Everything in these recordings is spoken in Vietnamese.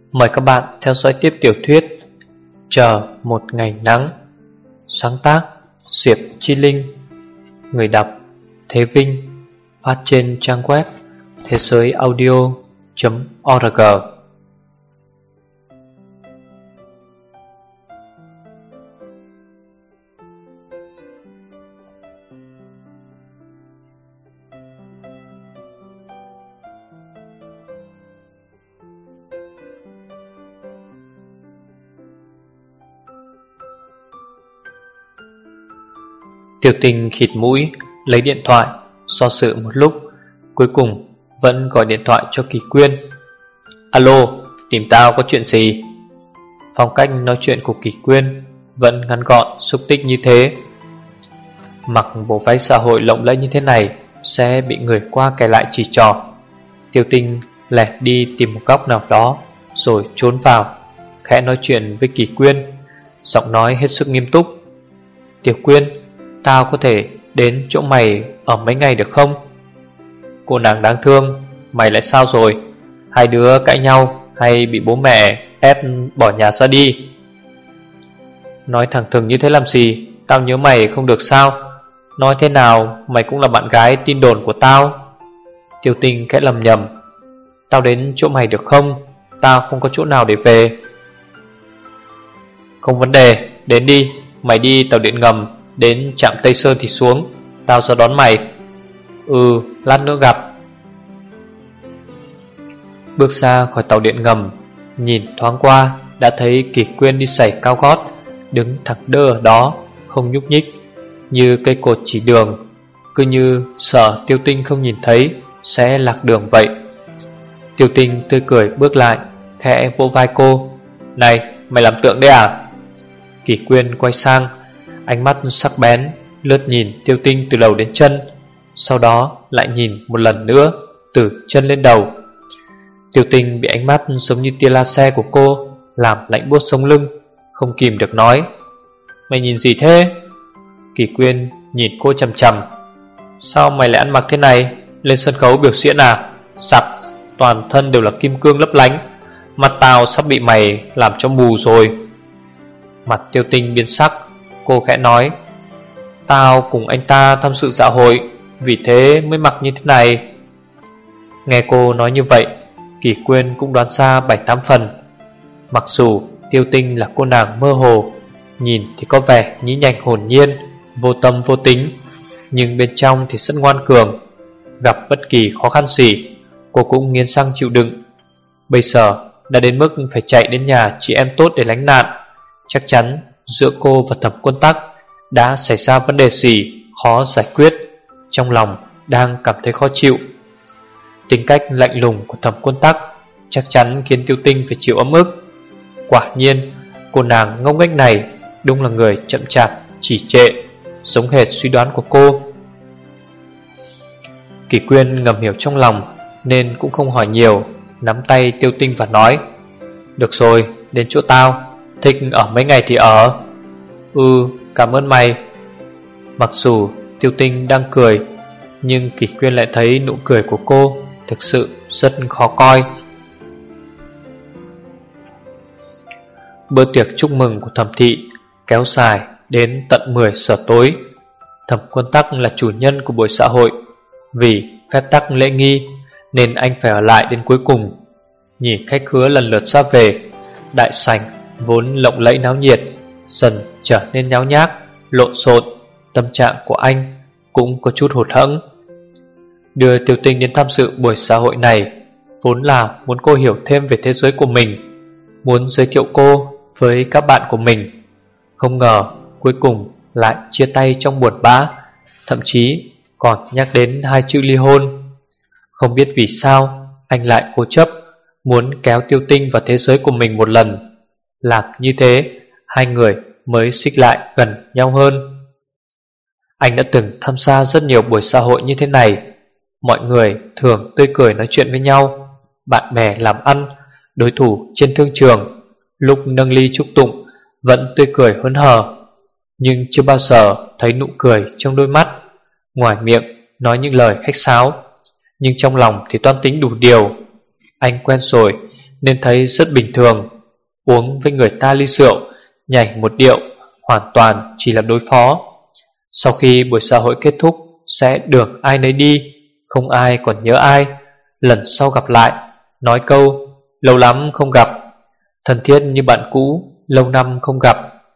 Mời các bạn theo dõi tiếp tiểu thuyết Chờ một ngày nắng. Sáng tác Diệp Chi Linh. Người đọc Thế Vinh. Phát trên trang web thế giới audio.org. Tiêu Tinh khịt mũi, lấy điện thoại, do dự một lúc, cuối cùng vẫn gọi điện thoại cho Kỳ Quyên. Alo, tìm tao có chuyện gì? Phong cách nói chuyện của Kỳ Quyên vẫn ngắn gọn, xúc tích như thế. Mặc bộ váy xã hội lộng lẫy như thế này sẽ bị người qua kẻ lại chỉ trỏ. Tiêu Tinh lẻn đi tìm một góc nào đó rồi trốn vào, khẽ nói chuyện với Kỳ Quyên, giọng nói hết sức nghiêm túc. Tiểu Quyên, tao có thể đến chỗ mày ở mấy ngày được không? Cô nàng đáng thương, mày lại sao rồi? Hai đứa cãi nhau hay bị bố mẹ ép bỏ nhà ra đi? Nói thẳng thừng như thế làm gì? Tao nhớ mày không được sao? Nói thế nào mày cũng là bạn gái tin đồn của tao. Tiêu Tinh khẽ lầm nhầm. Tao đến chỗ mày được không? Tao không có chỗ nào để về. Không vấn đề, đến đi. Mày đi tàu điện ngầm đến trạm Tây Sơn thì xuống, tao sẽ đón mày. Lát nữa gặp. Bước ra khỏi tàu điện ngầm, nhìn thoáng qua đã thấy Kỳ Quyên đi giày cao gót, đứng thẳng đơ ở đó, không nhúc nhích, như cây cột chỉ đường, cứ như sợ Tiêu Tinh không nhìn thấy sẽ lạc đường vậy. Tiêu Tinh tươi cười bước lại, khẽ vỗ vai cô. Này, mày làm tượng đấy à? Kỳ Quyên quay sang, ánh mắt sắc bén lướt nhìn Tiêu Tinh từ đầu đến chân, sau đó lại nhìn một lần nữa từ chân lên đầu. Tiêu Tinh bị ánh mắt giống như tia laser của cô làm lạnh buốt sống lưng, không kìm được nói. Mày nhìn gì thế? Kỳ Quyên nhìn cô chằm chằm. Sao mày lại ăn mặc thế này? Lên sân khấu biểu diễn à? Sặc, toàn thân đều là kim cương lấp lánh, mặt tao sắp bị mày làm cho mù rồi. Mặt Tiêu Tinh biến sắc, cô khẽ nói. Tao cùng anh ta tham dự dạ hội, vì thế mới mặc như thế này. Nghe cô nói như vậy, Kỳ Quyên cũng đoán ra 7-8 phần. Mặc dù Tiêu Tinh là cô nàng mơ hồ, nhìn thì có vẻ nhí nhảnh hồn nhiên, vô tâm vô tính, nhưng bên trong thì rất ngoan cường. Gặp bất kỳ khó khăn gì, cô cũng nghiến răng chịu đựng. Bây giờ đã đến mức phải chạy đến nhà chị em tốt để lánh nạn. Chắc chắn giữa cô và Thẩm Quân Tắc đã xảy ra vấn đề gì khó giải quyết. Trong lòng đang cảm thấy khó chịu. Tính cách lạnh lùng của Thẩm Quân Tắc chắc chắn khiến Tiêu Tinh phải chịu ấm ức. Quả nhiên, cô nàng ngông nghếch này đúng là người chậm chạp, trì trệ, giống hệt suy đoán của cô. Kỳ Quyên ngầm hiểu trong lòng nên cũng không hỏi nhiều, nắm tay Tiêu Tinh và nói. Được rồi, đến chỗ tao, thích ở mấy ngày thì ở. Cảm ơn mày. Mặc dù Tiêu Tinh đang cười, nhưng Kỳ Quyên lại thấy nụ cười của cô thực sự rất khó coi. Bữa tiệc chúc mừng của Thẩm thị kéo dài đến tận 10 giờ tối. Thẩm Quân Tắc là chủ nhân của buổi xã hội, vì phép tắc lễ nghi nên anh phải ở lại đến cuối cùng. Nhìn khách khứa lần lượt ra về, đại sảnh vốn lộng lẫy náo nhiệt dần trở nên nháo nhác, lộn xộn. Tâm trạng của anh cũng có chút hụt hẫng. Đưa Tiêu Tinh đến tham dự buổi xã hội này vốn là muốn cô hiểu thêm về thế giới của mình, muốn giới thiệu cô với các bạn của mình. Không ngờ cuối cùng lại chia tay trong buồn bã, thậm chí còn nhắc đến 2 chữ ly hôn. Không biết vì sao anh lại cố chấp muốn kéo Tiêu Tinh vào thế giới của mình một lần. Làm như thế, hai người mới xích lại gần nhau hơn. Anh đã từng tham gia rất nhiều buổi xã hội như thế này. Mọi người thường tươi cười nói chuyện với nhau, bạn bè làm ăn, đối thủ trên thương trường, lúc nâng ly chúc tụng vẫn tươi cười hớn hở. Nhưng chưa bao giờ thấy nụ cười trong đôi mắt. Ngoài miệng nói những lời khách sáo, nhưng trong lòng thì toan tính đủ điều. Anh quen rồi nên thấy rất bình thường. Uống với người ta ly rượu, nhảy một điệu, hoàn toàn chỉ là đối phó. Sau khi buổi xã hội kết thúc, sẽ đường ai nấy đi, không ai còn nhớ ai. Lần sau gặp lại, nói câu lâu lắm không gặp, thân thiết như bạn cũ, lâu năm không gặp.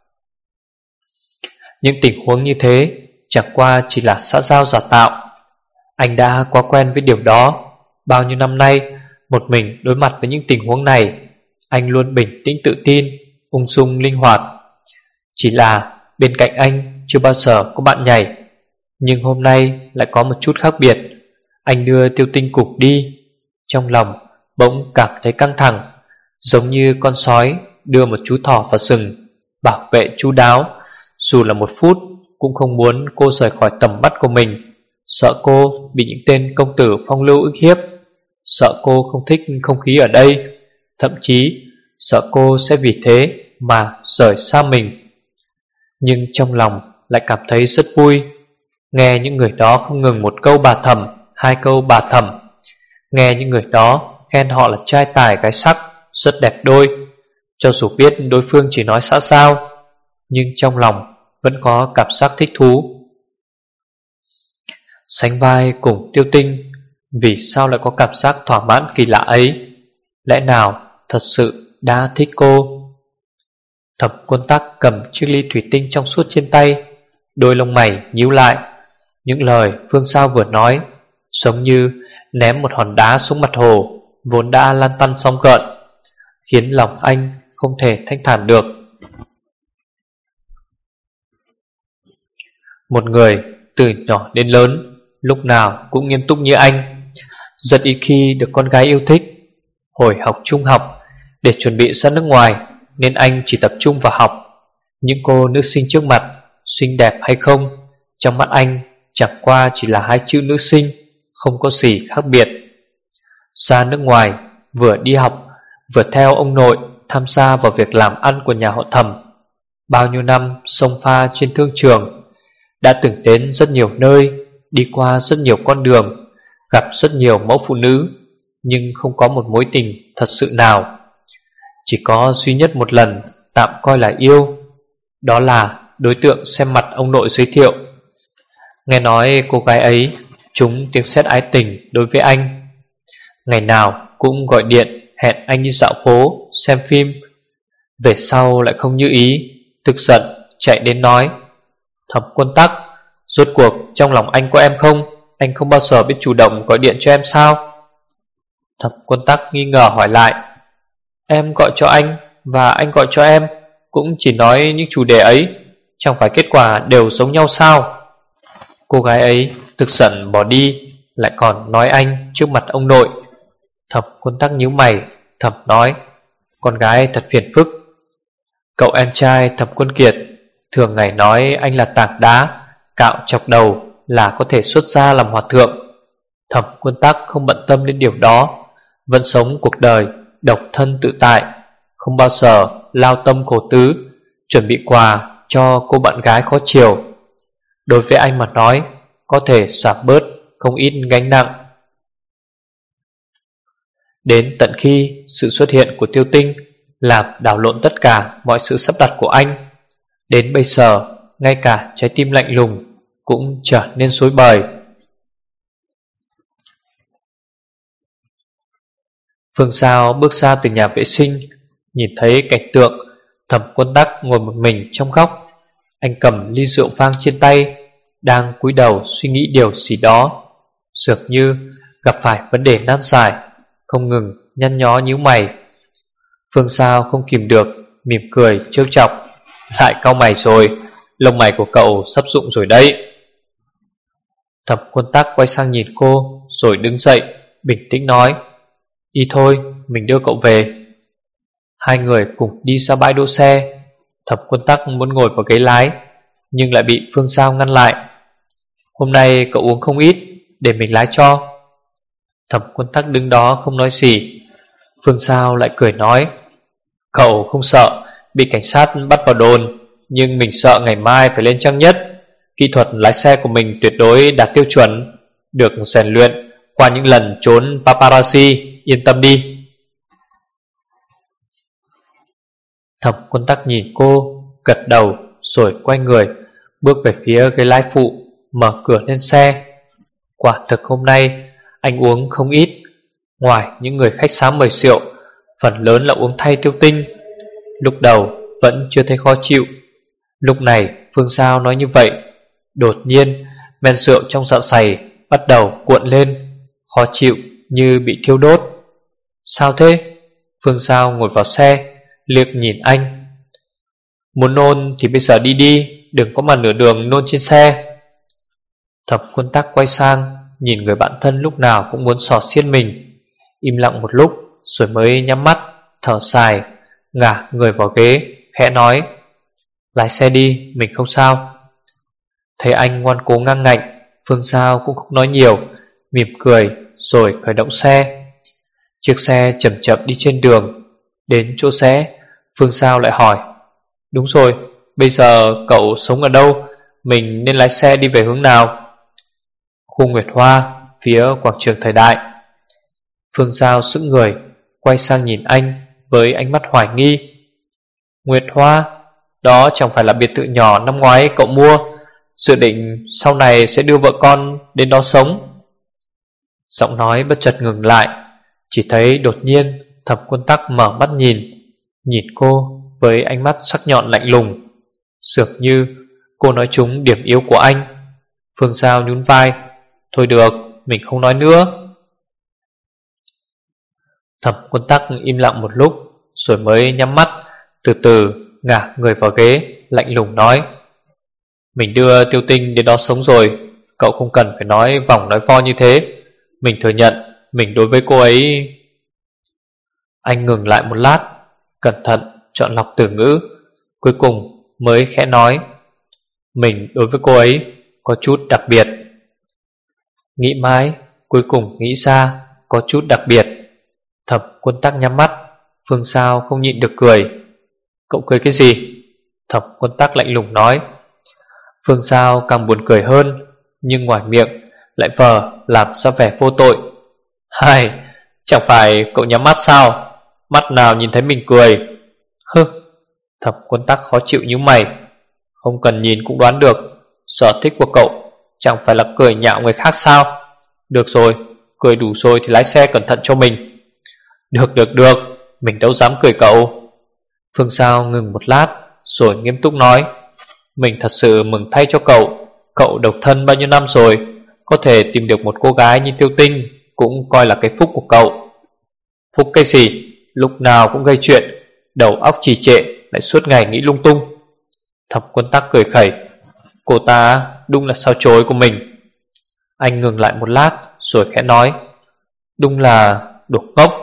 Những tình huống như thế chẳng qua chỉ là xã giao giả tạo. Anh đã quá quen với điều đó. Bao nhiêu năm nay, một mình đối mặt với những tình huống này, anh luôn bình tĩnh tự tin, ung dung linh hoạt. Chỉ là bên cạnh anh chưa bao giờ có bạn nhảy. Nhưng hôm nay lại có một chút khác biệt. Anh đưa Tiêu Tinh Cục đi, trong lòng bỗng cảm thấy căng thẳng, giống như con sói đưa một chú thỏ vào rừng, bảo vệ chu đáo. Dù là một phút cũng không muốn cô rời khỏi tầm mắt của mình, sợ cô bị những tên công tử phong lưu ức hiếp, sợ cô không thích không khí ở đây, thậm chí sợ cô sẽ vì thế mà rời xa mình. Nhưng trong lòng lại cảm thấy rất vui. Nghe những người đó không ngừng một câu bà thầm, hai câu bà thầm. Nghe những người đó khen họ là trai tài gái sắc, rất đẹp đôi. Cho dù biết đối phương chỉ nói xã giao, nhưng trong lòng vẫn có cảm giác thích thú. Sánh vai cùng Tiêu Tinh, vì sao lại có cảm giác thỏa mãn kỳ lạ ấy? Lẽ nào thật sự đã thích cô? Thẩm Quân Tắc cầm chiếc ly thủy tinh trong suốt trên tay, đôi lông mày nhíu lại. Những lời Phương Sao vừa nói giống như ném một hòn đá xuống mặt hồ vốn đã lăn tăn sóng gợn, khiến lòng anh không thể thanh thản được. Một người từ nhỏ đến lớn, lúc nào cũng nghiêm túc như anh, rất ít khi được con gái yêu thích. Hồi học trung học, để chuẩn bị ra nước ngoài, nên anh chỉ tập trung vào học. Những cô nữ sinh trước mặt, xinh đẹp hay không, trong mắt anh chẳng qua chỉ là hai chữ nữ sinh, không có gì khác biệt. Ra nước ngoài, vừa đi học, vừa theo ông nội tham gia vào việc làm ăn của nhà họ Thẩm. Bao nhiêu năm xông pha trên thương trường, đã từng đến rất nhiều nơi, đi qua rất nhiều con đường, gặp rất nhiều mẫu phụ nữ, nhưng không có một mối tình thật sự nào. Chỉ có duy nhất một lần tạm coi là yêu, đó là đối tượng xem mặt ông nội giới thiệu. Nghe nói cô gái ấy trúng tiếng sét ái tình đối với anh, ngày nào cũng gọi điện hẹn anh đi dạo phố, xem phim. Về sau lại không như ý, tức giận chạy đến nói: Thẩm Quân Tắc, rốt cuộc trong lòng anh có em không? Anh không bao giờ biết chủ động gọi điện cho em sao? Thẩm Quân Tắc nghi ngờ hỏi lại: Em gọi cho anh và anh gọi cho em, cũng chỉ nói những chủ đề ấy, chẳng phải kết quả đều giống nhau sao? Cô gái ấy tức giận bỏ đi, lại còn nói anh trước mặt ông nội. Thẩm Quân Tắc nhíu mày, thầm nói: con gái thật phiền phức. Cậu em trai Thẩm Quân Kiệt thường ngày nói anh là tảng đá, cạo chọc đầu là có thể xuất gia làm hòa thượng. Thẩm Quân Tắc không bận tâm đến điều đó, vẫn sống cuộc đời độc thân tự tại, không bao giờ lao tâm khổ tứ chuẩn bị quà cho cô bạn gái khó chiều. Đối với anh mà nói, có thể giảm bớt không ít gánh nặng. Đến tận khi sự xuất hiện của Tiêu Tinh làm đảo lộn tất cả mọi sự sắp đặt của anh, đến bây giờ ngay cả trái tim lạnh lùng cũng trở nên rối bời. Phương Sao bước ra từ nhà vệ sinh, nhìn thấy cảnh tượng Thẩm Quân Tắc ngồi một mình trong góc. Anh cầm ly rượu vang trên tay, đang cúi đầu suy nghĩ điều gì đó, dường như gặp phải vấn đề nan giải, không ngừng nhăn nhó nhíu mày. Phương Sao không kìm được, mỉm cười trêu chọc: lại cau mày rồi, lông mày của cậu sắp rụng rồi đấy. Thẩm Quân Tắc quay sang nhìn cô, rồi đứng dậy, bình tĩnh nói: đi thôi, mình đưa cậu về. Hai người cùng đi ra bãi đỗ xe. Thẩm Quân Tắc muốn ngồi vào ghế lái, nhưng lại bị Phương Sao ngăn lại. Hôm nay cậu uống không ít, để mình lái cho. Thẩm Quân Tắc đứng đó không nói gì. Phương Sao lại cười nói: cậu không sợ bị cảnh sát bắt vào đồn, nhưng mình sợ ngày mai phải lên trang nhất. Kỹ thuật lái xe của mình tuyệt đối đạt tiêu chuẩn, được rèn luyện qua những lần trốn paparazzi, yên tâm đi. Thẩm Quân Tắc nhìn cô, gật đầu rồi quay người bước về phía ghế lái phụ, mở cửa lên xe. Quả thực hôm nay anh uống không ít. Ngoài những người khách sáo mời rượu, phần lớn là uống thay Tiêu Tinh. Lúc đầu vẫn chưa thấy khó chịu. Lúc này Phương Sao nói như vậy, đột nhiên men rượu trong dạ dày bắt đầu cuộn lên, khó chịu như bị thiêu đốt. Sao thế? Phương Sao ngồi vào xe, liếc nhìn anh. Muốn nôn thì bây giờ đi đi, đừng có mà nửa đường nôn trên xe. Thẩm Quân Tắc quay sang nhìn người bạn thân lúc nào cũng muốn xỏ xiên mình, im lặng một lúc rồi mới nhắm mắt, thở dài, ngả người vào ghế, khẽ nói: lái xe đi, mình không sao. Thấy anh ngoan cố ngang ngạnh, Phương Sao cũng không nói nhiều, mỉm cười rồi khởi động xe. Chiếc xe chậm chậm đi trên đường. Đến chỗ rẽ, Phương Sao lại hỏi: đúng rồi, bây giờ cậu sống ở đâu? Mình nên lái xe đi về hướng nào? Khu Nguyệt Hoa, phía quảng trường Thời Đại. Phương Sao sững người, quay sang nhìn anh với ánh mắt hoài nghi. Nguyệt Hoa? Đó chẳng phải là biệt thự nhỏ năm ngoái cậu mua, dự định sau này sẽ đưa vợ con đến đó sống? Giọng nói bất chợt ngừng lại. Chỉ thấy đột nhiên Thẩm Quân Tắc mở mắt nhìn cô với ánh mắt sắc nhọn lạnh lùng. Dường như cô nói trúng điểm yếu của anh. Phương Sao nhún vai: thôi được, mình không nói nữa. Thẩm Quân Tắc im lặng một lúc rồi mới nhắm mắt, từ từ ngả người vào ghế, lạnh lùng nói: mình đưa Tiêu Tinh đến đó sống rồi, cậu không cần phải nói vòng nói vo như thế. Mình thừa nhận mình đối với cô ấy. Anh ngừng lại một lát, cẩn thận chọn lọc từ ngữ, cuối cùng mới khẽ nói: mình đối với cô ấy có chút đặc biệt. Nghĩ mãi, cuối cùng nghĩ ra có chút đặc biệt. Thẩm Quân Tắc nhắm mắt. Phương Sao không nhịn được cười. Cậu cười cái gì? Thẩm Quân Tắc lạnh lùng nói. Phương Sao càng buồn cười hơn, nhưng ngoài miệng lại vờ làm ra vẻ vô tội. Hai, chẳng phải cậu nhắm mắt sao? Mắt nào nhìn thấy mình cười? Hừ. Thẩm Quân Tắc khó chịu nhíu mày. Không cần nhìn cũng đoán được, sở thích của cậu chẳng phải là cười nhạo người khác sao? Được rồi, cười đủ rồi thì lái xe cẩn thận cho mình. Được, mình đâu dám cười cậu. Phương Sao ngừng một lát rồi nghiêm túc nói: mình thật sự mừng thay cho cậu. Cậu độc thân bao nhiêu năm rồi, có thể tìm được một cô gái như Tiêu Tinh cũng coi là cái phúc của cậu. Phúc cái gì? Lúc nào cũng gây chuyện, đầu óc trì trệ, lại suốt ngày nghĩ lung tung. Thẩm Quân Tắc cười khẩy. Cô ta đúng là sao chối của mình. Anh ngừng lại một lát rồi khẽ nói: đúng là đồ ngốc.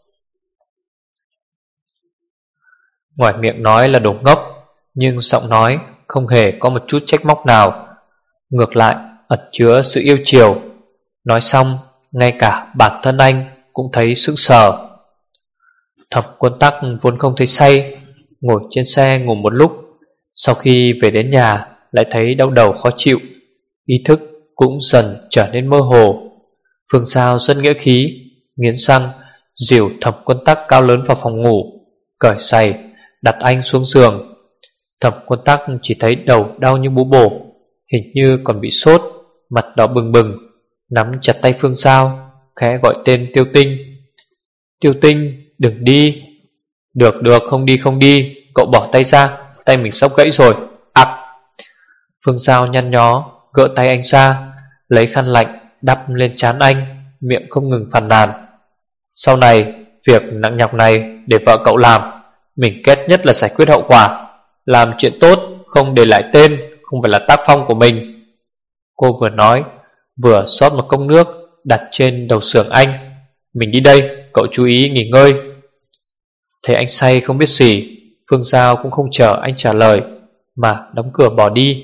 Ngoài miệng nói là đồ ngốc, nhưng giọng nói không hề có một chút trách móc nào, ngược lại ẩn chứa sự yêu chiều. Nói xong, ngay cả bản thân anh cũng thấy sững sờ. Thẩm Quân Tắc vốn không thấy say, ngồi trên xe ngủ một lúc. Sau khi về đến nhà lại thấy đau đầu khó chịu, ý thức cũng dần trở nên mơ hồ. Phương Sao rất nghĩa khí, nghiến răng dìu Thẩm Quân Tắc cao lớn vào phòng ngủ, cởi giày, đặt anh xuống giường. Thẩm Quân Tắc chỉ thấy đầu đau như búa bổ, hình như còn bị sốt, mặt đỏ bừng bừng, nắm chặt tay Phương Sao, khẽ gọi tên Tiêu Tinh. Tiêu Tinh, đừng đi. Được, không đi, cậu bỏ tay ra, tay mình sắp gãy rồi. Ặc. Phương Sao nhăn nhó gỡ tay anh ra, lấy khăn lạnh đắp lên trán anh, miệng không ngừng phàn nàn. Sau này việc nặng nhọc này để vợ cậu làm, mình ghét nhất là giải quyết hậu quả. Làm chuyện tốt không để lại tên, không phải là tác phong của mình. Cô vừa nói vừa rót một cốc nước đặt trên đầu xưởng anh. Mình đi đây, cậu chú ý nghỉ ngơi. Thấy anh say không biết gì, Phương Giao cũng không chờ anh trả lời mà đóng cửa bỏ đi.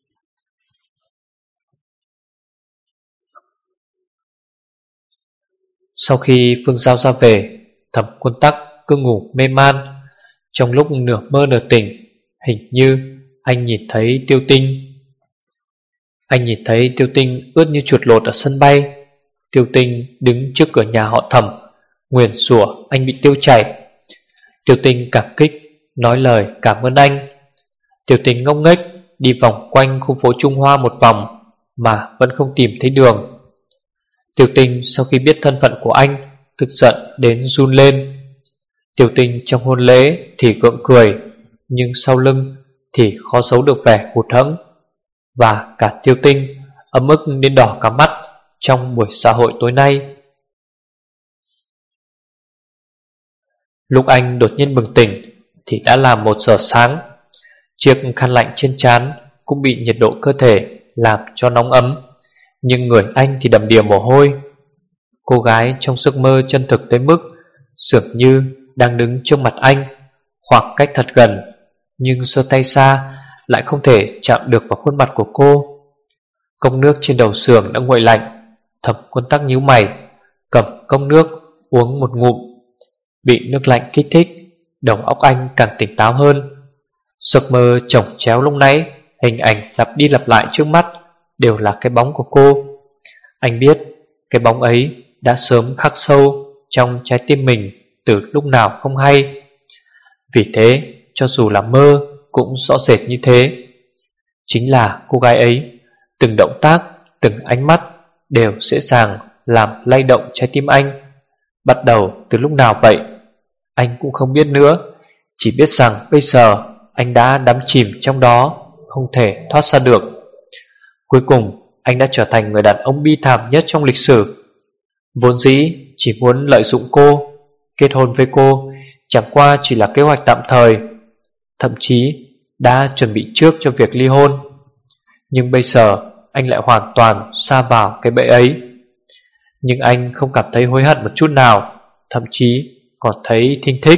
Sau khi Phương Giao ra về, Thẩm Quân Tắc cứ ngủ mê man. Trong lúc nửa mơ nửa tỉnh, hình như anh nhìn thấy Tiêu Tinh. Anh nhìn thấy Tiêu Tinh ướt như chuột lột ở sân bay. Tiêu Tinh đứng trước cửa nhà họ Thẩm, nguyền rủa anh bị tiêu chảy. Tiêu Tinh cảm kích nói lời cảm ơn anh. Tiểu Tình ngốc nghếch đi vòng quanh khu phố Trung Hoa một vòng mà vẫn không tìm thấy đường. Tiểu Tình sau khi biết thân phận của anh tức giận đến run lên. Tiểu Tình trong hôn lễ thì gượng cười, nhưng sau lưng thì khó giấu được vẻ hụt hẫng. Và cả Tiểu Tình ấm ức đến đỏ cả mắt trong buổi xã hội tối nay. Lúc anh đột nhiên bừng tỉnh thì đã là 1 giờ sáng. Chiếc khăn lạnh trên trán cũng bị nhiệt độ cơ thể làm cho nóng ấm, nhưng người anh thì đầm đìa mồ hôi. Cô gái trong giấc mơ chân thực tới mức dường như đang đứng trước mặt anh, khoảng cách thật gần, nhưng giơ tay xa lại không thể chạm được vào khuôn mặt của cô. Cốc nước trên đầu giường đã nguội lạnh. Thẩm Quân Tắc nhíu mày, cầm cốc nước uống một ngụm. Bị nước lạnh kích thích, đầu óc anh càng tỉnh táo hơn. Giấc mơ chồng chéo lúc nãy, hình ảnh lặp đi lặp lại trước mắt đều là cái bóng của cô. Anh biết cái bóng ấy đã sớm khắc sâu trong trái tim mình từ lúc nào không hay. Vì thế cho dù là mơ cũng rõ rệt như thế. Chính là cô gái ấy, từng động tác, từng ánh mắt đều dễ dàng làm lay động trái tim anh. Bắt đầu từ lúc nào vậy anh cũng không biết nữa. Chỉ biết rằng bây giờ anh đã đắm chìm trong đó, không thể thoát ra được. Cuối cùng anh đã trở thành người đàn ông bi thảm nhất trong lịch sử. Vốn dĩ chỉ muốn lợi dụng cô, kết hôn với cô chẳng qua chỉ là kế hoạch tạm thời, thậm chí đã chuẩn bị trước cho việc ly hôn. Nhưng bây giờ anh lại hoàn toàn sa vào cái bẫy ấy. Nhưng anh không cảm thấy hối hận một chút nào, thậm chí còn thấy thinh thích.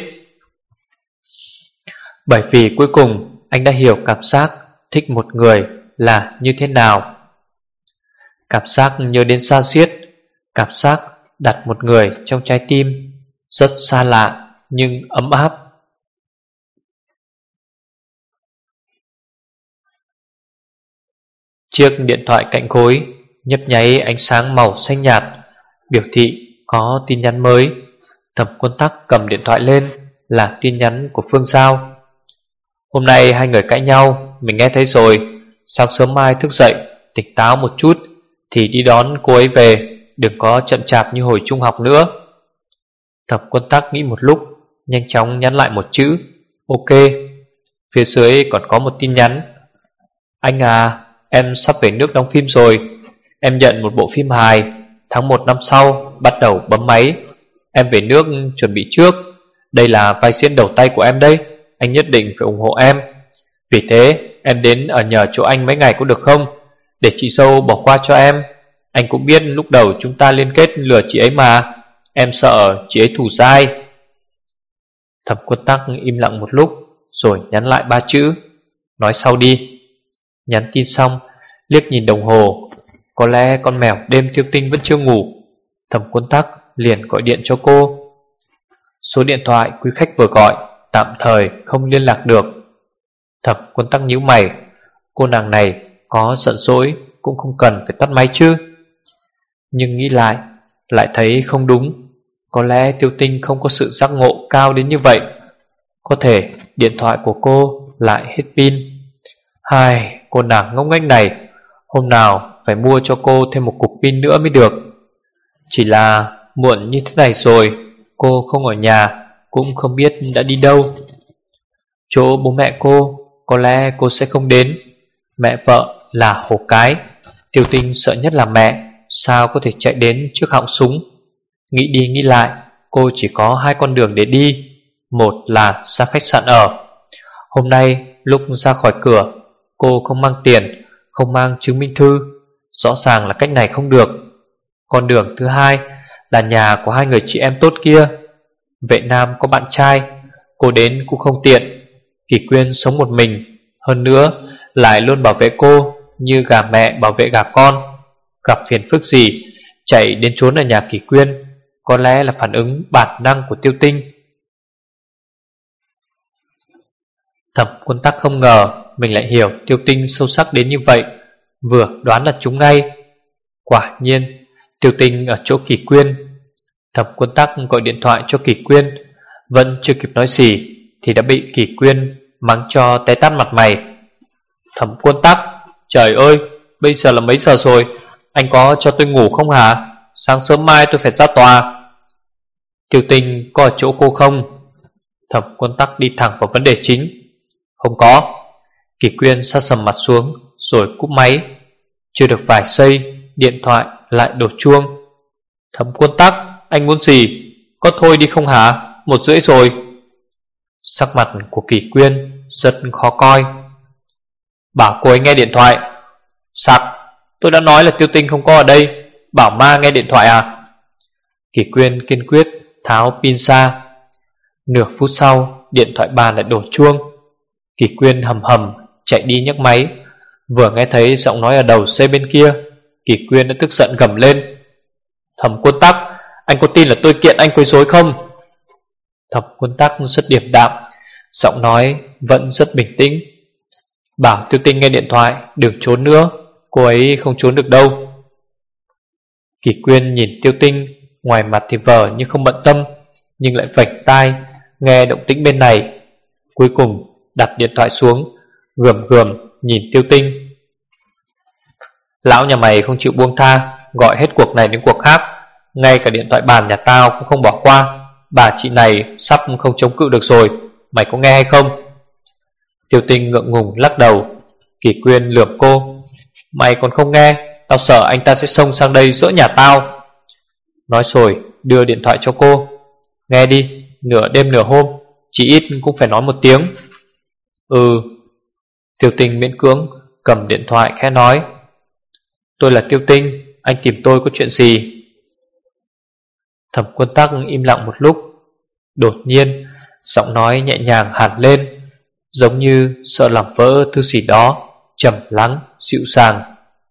Bởi vì cuối cùng anh đã hiểu cảm giác thích một người là như thế nào. Cảm giác nhớ đến xa xiết, cảm giác đặt một người trong trái tim, rất xa lạ nhưng ấm áp. Chiếc điện thoại cạnh gối nhấp nháy ánh sáng màu xanh nhạt, biểu thị có tin nhắn mới. Thẩm Quân Tắc cầm điện thoại lên, là tin nhắn của Phương Giao. Hôm nay hai người cãi nhau, mình nghe thấy rồi. Sáng sớm mai thức dậy tỉnh táo một chút thì đi đón cô ấy về, đừng có chậm chạp như hồi trung học nữa. Thẩm Quân Tắc nghĩ một lúc, nhanh chóng nhắn lại một chữ ok. Phía dưới còn có một tin nhắn: anh à, em sắp về nước đóng phim rồi. Em nhận một bộ phim hài, tháng 1 năm sau bắt đầu bấm máy. Em về nước chuẩn bị trước. Đây là vai diễn đầu tay của em đây. Anh nhất định phải ủng hộ em. Vì thế em đến ở nhờ chỗ anh mấy ngày có được không, để chị dâu bỏ qua cho em. Anh cũng biết lúc đầu chúng ta liên kết lừa chị ấy mà. Em sợ chị ấy thù dai. Thẩm Quân Tắc im lặng một lúc, rồi nhắn lại 3 chữ: nói sau đi. Nhắn tin xong, liếc nhìn đồng hồ, có lẽ con mèo đêm Tiêu Tinh vẫn chưa ngủ. Thẩm Quân Tắc liền gọi điện cho cô. Số điện thoại quý khách vừa gọi tạm thời không liên lạc được. Thẩm Quân Tắc nhíu mày, cô nàng này có giận dỗi cũng không cần phải tắt máy chứ. Nhưng nghĩ lại, lại thấy không đúng. Có lẽ Tiêu Tinh không có sự giác ngộ cao đến như vậy. Có thể điện thoại của cô lại hết pin. Hai, cô nàng ngốc nghếch này, hôm nào phải mua cho cô thêm một cục pin nữa mới được. Chỉ là muộn như thế này rồi, cô không ở nhà, cũng không biết đã đi đâu. Chỗ bố mẹ cô, có lẽ cô sẽ không đến. Mẹ vợ là hổ cái, Tiêu Tinh sợ nhất là mẹ, sao có thể chạy đến trước họng súng. Nghĩ đi nghĩ lại, cô chỉ có 2 con đường để đi. Một là ra khách sạn ở. Hôm nay lúc ra khỏi cửa, cô không mang tiền, không mang chứng minh thư, rõ ràng là cách này không được. Con đường thứ hai là nhà của 2 người chị em tốt kia. Vệ Nam có bạn trai, cô đến cũng không tiện. Kỷ Quyên sống một mình, hơn nữa lại luôn bảo vệ cô như gà mẹ bảo vệ gà con. Gặp phiền phức gì chạy đến trốn ở nhà Kỷ Quyên, có lẽ là phản ứng bản năng của Tiêu Tinh. Thẩm Quân Tắc không ngờ mình lại hiểu Tiêu Tinh sâu sắc đến như vậy, vừa đoán là trúng ngay. Quả nhiên Tiêu Tinh ở chỗ Kỷ Quyên. Thẩm Quân Tắc gọi điện thoại cho Kỷ Quyên, vẫn chưa kịp nói gì, thì đã bị Kỷ Quyên mắng cho té tát mặt mày. Thẩm Quân Tắc, trời ơi, bây giờ là mấy giờ rồi? Anh có cho tôi ngủ không hả? Sáng sớm mai tôi phải ra tòa. Tiêu Tinh có ở chỗ cô không? Thẩm Quân Tắc đi thẳng vào vấn đề chính. Không có. Kỷ Quyên sa sầm mặt xuống rồi cúp máy. Chưa được vài giây, điện thoại lại đổ chuông. Thẩm Quân Tắc, anh muốn gì? Có thôi đi không hả? 1:30 rồi. Sắc mặt của Kỷ Quyên rất khó coi. Bảo cô ấy nghe điện thoại. Sặc, tôi đã nói là Tiêu Tinh không có ở đây. Bảo ma nghe điện thoại à? Kỷ Quyên kiên quyết tháo pin ra. Nửa phút sau, điện thoại bàn lại đổ chuông. Kỷ Quyên hầm hầm chạy đi nhấc máy. Vừa nghe thấy giọng nói ở đầu dây bên kia, Kỷ Quyên đã tức giận gầm lên. Thẩm Quân Tắc, anh có tin là tôi kiện anh quấy rối không? Thẩm Quân Tắc rất điềm đạm, giọng nói vẫn rất bình tĩnh. Bảo Tiêu Tinh nghe điện thoại, đừng trốn nữa, cô ấy không trốn được đâu. Kỷ Quyên nhìn Tiêu Tinh, ngoài mặt thì vờ như không bận tâm, nhưng lại vểnh tai nghe động tĩnh bên này. Cuối cùng đặt điện thoại xuống, gườm gườm nhìn Tiêu Tinh. Lão nhà mày không chịu buông tha, gọi hết cuộc này đến cuộc khác, ngay cả điện thoại bàn nhà tao cũng không bỏ qua. Bà chị này sắp không chống cự được rồi, mày có nghe hay không? Tiêu Tinh ngượng ngùng lắc đầu. Kỷ Quyên lườm cô. Mày còn không nghe, tao sợ anh ta sẽ xông sang đây giỡ nhà tao. Nói rồi đưa điện thoại cho cô. Nghe đi, nửa đêm nửa hôm, chỉ ít cũng phải nói một tiếng. Ừ. Tiêu Tinh miễn cưỡng cầm điện thoại khẽ nói. Tôi là Tiêu Tinh, anh tìm tôi có chuyện gì? Thẩm Quân Tắc im lặng một lúc. Đột nhiên giọng nói nhẹ nhàng hẳn lên, giống như sợ làm vỡ thứ gì đó, trầm lắng, dịu dàng.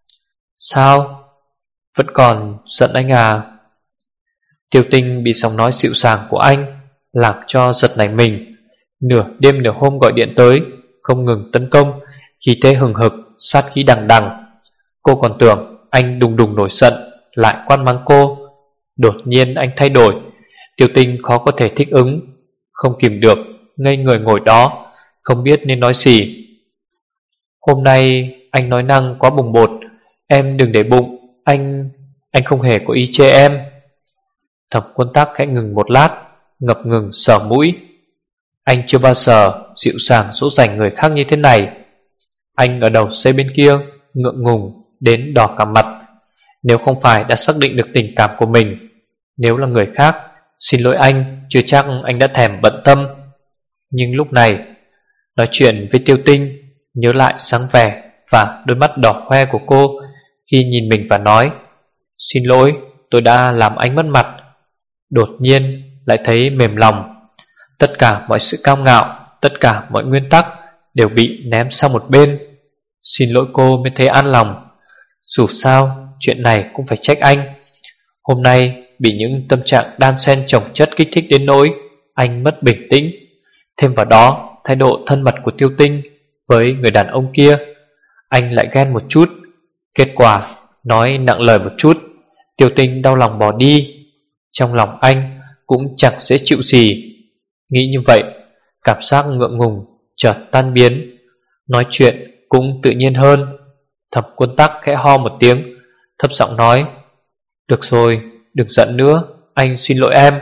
Sao? Vẫn còn giận anh à? Tiêu Tinh bị giọng nói dịu dàng của anh làm cho giật nảy mình. Nửa đêm nửa hôm gọi điện tới, không ngừng tấn công, khí thế hừng hực, sát khí đằng đằng. Cô còn tưởng anh đùng đùng nổi giận, lại quát mắng cô. Đột nhiên anh thay đổi. Tiêu Tinh khó có thể thích ứng, không kìm được, ngây người ngồi đó, không biết nên nói gì. Hôm nay anh nói năng quá bồng bột, em đừng để bụng. Anh không hề có ý chê em. Thẩm Quân Tắc khẽ ngừng một lát, ngập ngừng sờ mũi. Anh chưa bao giờ dịu dàng dỗ dành người khác như thế này. Anh ở đầu dây bên kia ngượng ngùng đến đỏ cả mặt. Nếu không phải đã xác định được tình cảm của mình, nếu là người khác, xin lỗi anh, chưa chắc anh đã thèm bận tâm. Nhưng lúc này nói chuyện với Tiêu Tinh, nhớ lại dáng vẻ và đôi mắt đỏ hoe của cô khi nhìn mình và nói xin lỗi, tôi đã làm anh mất mặt. Đột nhiên lại thấy mềm lòng. Tất cả mọi sự cao ngạo, tất cả mọi nguyên tắc đều bị ném sang một bên. Xin lỗi cô mới thấy an lòng. Dù sao chuyện này cũng phải trách anh. Hôm nay bị những tâm trạng đan xen chồng chất kích thích đến nỗi anh mất bình tĩnh. Thêm vào đó thái độ thân mật của Tiêu Tinh với người đàn ông kia, anh lại ghen một chút. Kết quả nói nặng lời một chút, Tiêu Tinh đau lòng bỏ đi. Trong lòng anh cũng chẳng dễ chịu gì. Nghĩ như vậy, cảm giác ngượng ngùng chợt tan biến, nói chuyện cũng tự nhiên hơn. Thẩm Quân Tắc khẽ ho một tiếng, thấp giọng nói. Được rồi, đừng giận nữa, anh xin lỗi em.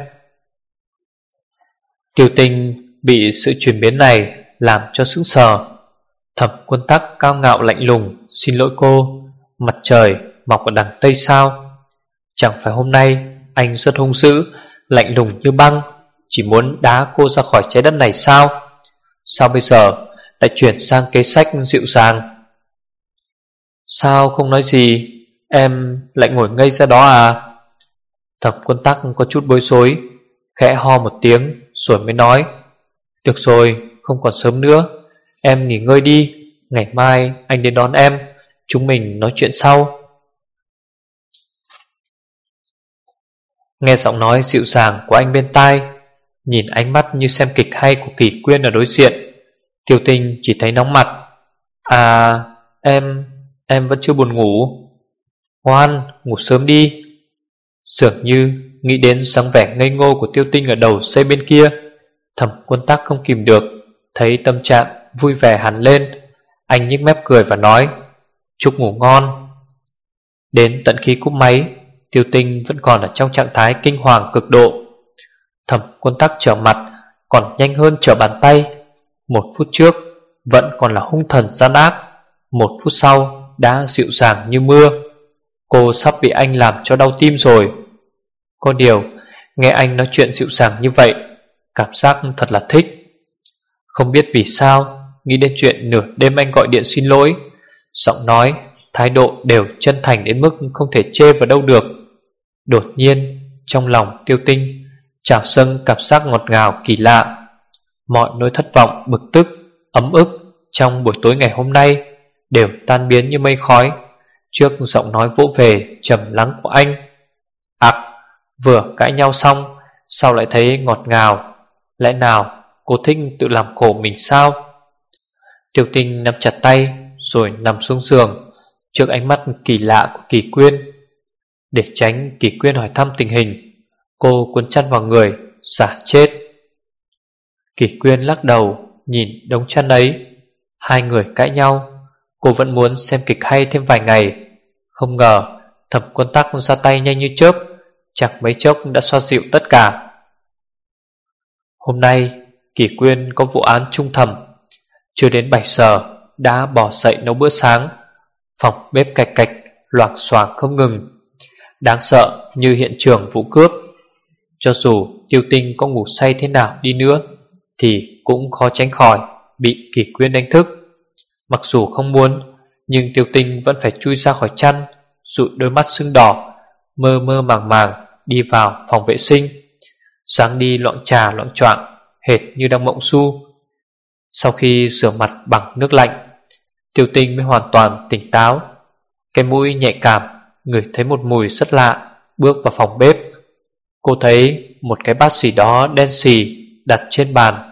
Tiêu Tinh bị sự chuyển biến này làm cho sững sờ. Thẩm Quân Tắc cao ngạo lạnh lùng xin lỗi cô. Mặt trời mọc ở đằng Tây sao? Chẳng phải hôm nay anh rất hung dữ, lạnh lùng như băng, chỉ muốn đá cô ra khỏi trái đất này sao? Sao bây giờ lại chuyển sang kế sách dịu dàng? Sao không nói gì, em lại ngồi ngây ra đó à? Thẩm Quân Tắc có chút bối rối, khẽ ho một tiếng rồi mới nói. Được rồi, không còn sớm nữa, em nghỉ ngơi đi, ngày mai anh đến đón em, chúng mình nói chuyện sau. Nghe giọng nói dịu dàng của anh bên tai, nhìn ánh mắt như xem kịch hay của Kỷ Quyên ở đối diện, Tiêu Tinh chỉ thấy nóng mặt. À, em vẫn chưa buồn ngủ. Ngoan, ngủ sớm đi. Dường như nghĩ đến dáng vẻ ngây ngô của Tiêu Tinh ở đầu dây bên kia, Thẩm Quân Tắc không kìm được, thấy tâm trạng vui vẻ hẳn lên. Anh nhếch mép cười và nói: chúc ngủ ngon. Đến tận khi cúp máy, Tiêu Tinh vẫn còn ở trong trạng thái kinh hoàng cực độ. Thẩm Quân Tắc trở mặt còn nhanh hơn trở bàn tay. 1 phút trước vẫn còn là hung thần gian ác, 1 phút sau đã dịu dàng như mưa. Cô sắp bị anh làm cho đau tim rồi. Có điều nghe anh nói chuyện dịu dàng như vậy, cảm giác thật là thích. Không biết vì sao, nghĩ đến chuyện nửa đêm anh gọi điện xin lỗi, giọng nói, thái độ đều chân thành đến mức không thể chê vào đâu được. Đột nhiên trong lòng Tiêu Tinh trào dâng cảm giác ngọt ngào kỳ lạ. Mọi nỗi thất vọng, bực tức, ấm ức trong buổi tối ngày hôm nay đều tan biến như mây khói trước giọng nói vỗ về trầm lắng của anh. Vừa cãi nhau xong, sao lại thấy ngọt ngào? Lẽ nào cô thích tự làm khổ mình sao? Tiêu Tinh nắm chặt tay rồi nằm xuống giường trước ánh mắt kỳ lạ của Kỳ Quyên. Để tránh Kỳ Quyên hỏi thăm tình hình, cô cuốn chăn vào người giả chết. Kỳ Quyên lắc đầu nhìn đống chăn ấy. Hai người cãi nhau, cô vẫn muốn xem kịch hay thêm vài ngày. Không ngờ Thẩm Quân Tắc ra tay nhanh như chớp, chẳng mấy chốc đã xoa dịu tất cả. Hôm nay Kỳ Quyên có vụ án trung thẩm. Chưa đến 7 giờ đã bỏ dậy nấu bữa sáng. Phòng bếp cạch cạch loảng xoảng không ngừng, đáng sợ như hiện trường vụ cướp. Cho dù Tiêu Tinh có ngủ say thế nào đi nữa thì cũng khó tránh khỏi bị Kỳ Quyên đánh thức. Mặc dù không muốn, nhưng Tiêu Tinh vẫn phải chui ra khỏi chăn, dụi đôi mắt sưng đỏ, mơ mơ màng màng đi vào phòng vệ sinh. Dáng đi loạng trà loạng choạng, hệt như đang mộng su. Sau khi rửa mặt bằng nước lạnh, Tiêu Tinh mới hoàn toàn tỉnh táo. Cái mũi nhạy cảm ngửi thấy một mùi rất lạ. Bước vào phòng bếp, cô thấy một cái bát gì đó đen xì đặt trên bàn.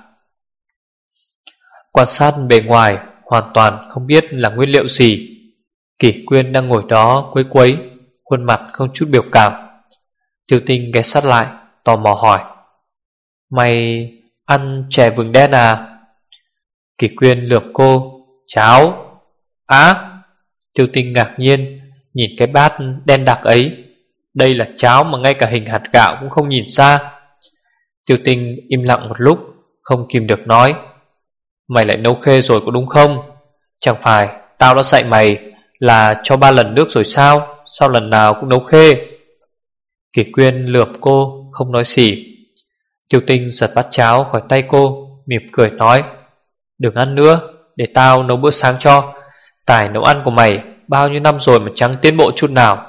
Quan sát bề ngoài hoàn toàn không biết là nguyên liệu gì. Kỷ Quyên đang ngồi đó quấy quấy, khuôn mặt không chút biểu cảm. Tiêu Tinh ghé sát lại, tò mò hỏi: mày ăn chè vừng đen à? Kỷ Quyên lườm cô: cháo. Á? Tiêu Tinh ngạc nhiên nhìn cái bát đen đặc ấy. Đây là cháo mà ngay cả hình hạt gạo cũng không nhìn ra. Tiêu Tinh im lặng một lúc, không kìm được nói: mày lại nấu khê rồi có đúng không? Chẳng phải tao đã dạy mày là cho 3 lần nước rồi sao? Sao lần nào cũng nấu khê? Kỷ Quyên lườm cô không nói gì. Tiêu Tinh giật bát cháo khỏi tay cô, mỉm cười nói: đừng ăn nữa, để tao nấu bữa sáng cho. Tài nấu ăn của mày bao nhiêu năm rồi mà chẳng tiến bộ chút nào.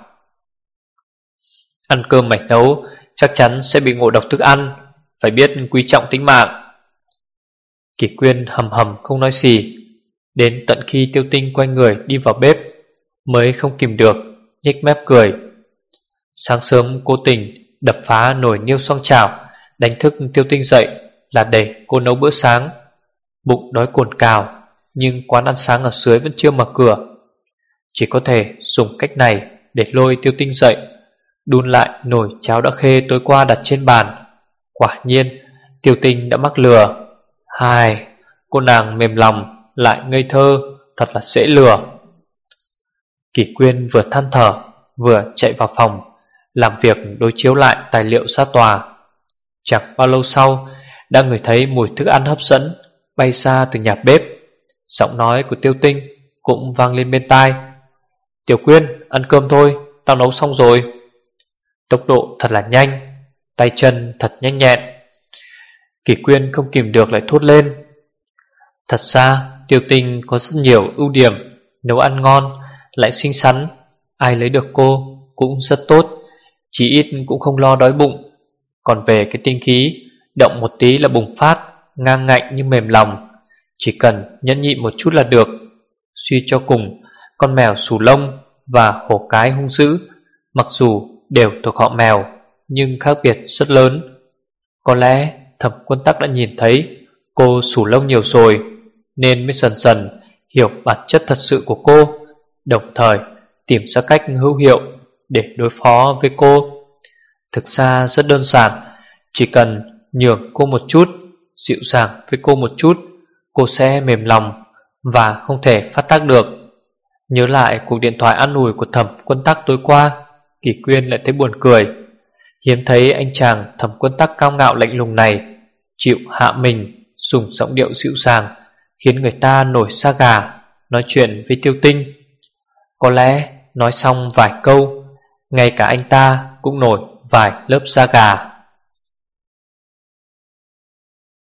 Ăn cơm mày nấu chắc chắn sẽ bị ngộ độc thức ăn, phải biết quý trọng tính mạng. Kỷ Quyên hầm hầm không nói gì. Đến tận khi Tiêu Tinh quay người đi vào bếp mới không kìm được nhếch mép cười. Sáng sớm cố tình đập phá nồi niêu xoong chảo, đánh thức Tiêu Tinh dậy là để cô nấu bữa sáng. Bụng đói cồn cào, nhưng quán ăn sáng ở dưới vẫn chưa mở cửa. Chỉ có thể dùng cách này để lôi Tiêu Tinh dậy, đun lại nồi cháo đã khê tối qua đặt trên bàn. Quả nhiên Tiêu Tinh đã mắc lừa. Hai, cô nàng mềm lòng lại ngây thơ, thật là dễ lừa. Kỷ Quyên vừa than thở vừa chạy vào phòng làm việc đối chiếu lại tài liệu ra tòa. Chẳng bao lâu sau đã ngửi thấy mùi thức ăn hấp dẫn bay ra từ nhà bếp. Giọng nói của Tiêu Tinh cũng vang lên bên tai: Tiểu Quyên, ăn cơm thôi, tao nấu xong rồi. Tốc độ thật là nhanh, tay chân thật nhanh nhẹn. Kỷ Quyên không kìm được lại thốt lên. Thật ra Tiêu Tinh có rất nhiều ưu điểm: nấu ăn ngon, lại xinh xắn, ai lấy được cô cũng rất tốt, chỉ ít cũng không lo đói bụng. Còn về cái tinh khí, động một tí là bùng phát, ngang ngạnh như mềm lòng, chỉ cần nhẫn nhịn một chút là được. Suy cho cùng, con mèo xù lông và hổ cái hung dữ, mặc dù đều thuộc họ mèo nhưng khác biệt rất lớn. Có lẽ Thẩm Quân Tắc đã nhìn thấy cô xù lông nhiều rồi, nên mới dần dần hiểu bản chất thật sự của cô, đồng thời tìm ra cách hữu hiệu để đối phó với cô. Thực ra rất đơn giản, chỉ cần nhường cô một chút, dịu dàng với cô một chút, cô sẽ mềm lòng và không thể phát tác được. Nhớ lại cuộc điện thoại an ủi của Thẩm Quân Tắc tối qua, Kỳ Quyên lại thấy buồn cười. Hiếm thấy anh chàng Thẩm Quân Tắc cao ngạo lạnh lùng này chịu hạ mình, dùng giọng điệu dịu dàng, khiến người ta nổi da gà. Nói chuyện với Tiêu Tinh, có lẽ nói xong vài câu, ngay cả anh ta cũng nổi vài lớp da gà.